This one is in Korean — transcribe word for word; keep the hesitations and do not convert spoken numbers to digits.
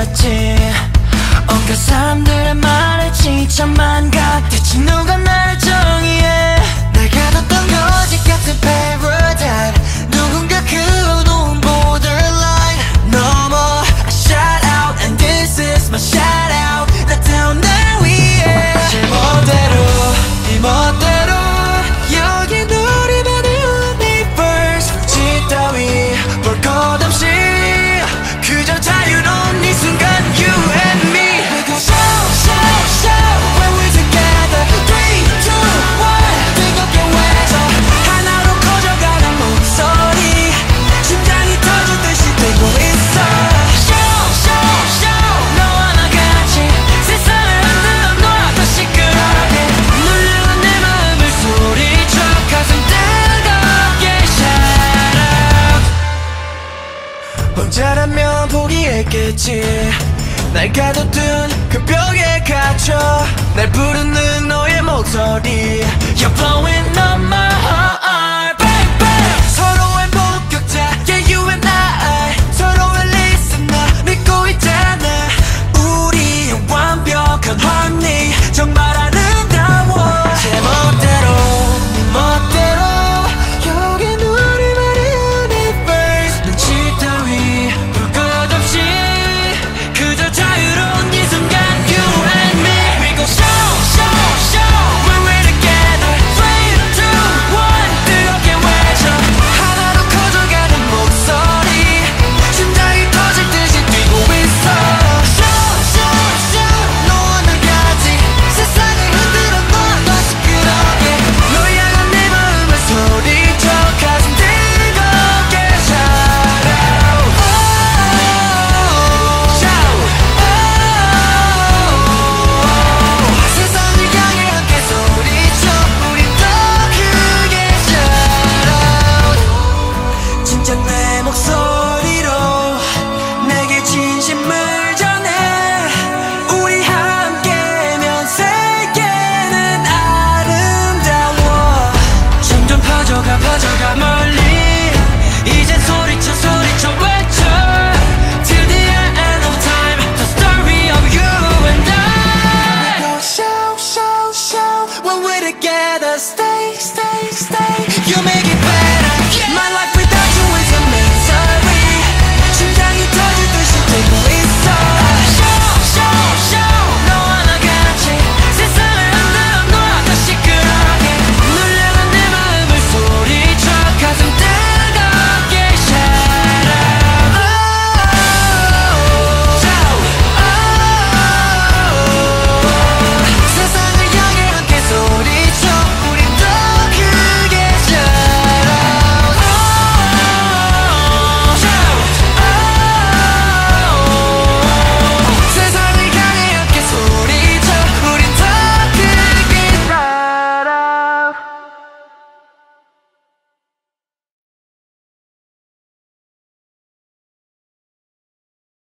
느꼈지. 온갖 사람들의 말에 지쳐만 가. 대체 누가 나를 정의해. 날 가뒀던 거짓 같은 paradigm. 누군가 그어놓은 borderline 넘어 I shout out and this is my shout out. 나 태운 날 위해 제 멋대로 네 멋대로 여긴 우리만의 universe. 지 따위 볼 것 없이 그저 자유로운 이 순간 you and me. We go shout shout shout when we together. three two one 뜨겁게 외쳐 하나로 커져가는 목소리. 심장이 터지듯이 뛰고 있어. Shout shout shout 너와 나 같이 세상을 흔들어 놔 더 시끄럽게. 눌려간 내 마음을 소리쳐 가슴 뜨겁게 shout out. 혼자라면 포기했겠지. 날 가둬둔 그 벽에 갇혀 날 부르는 너의 목소리. You're blowing up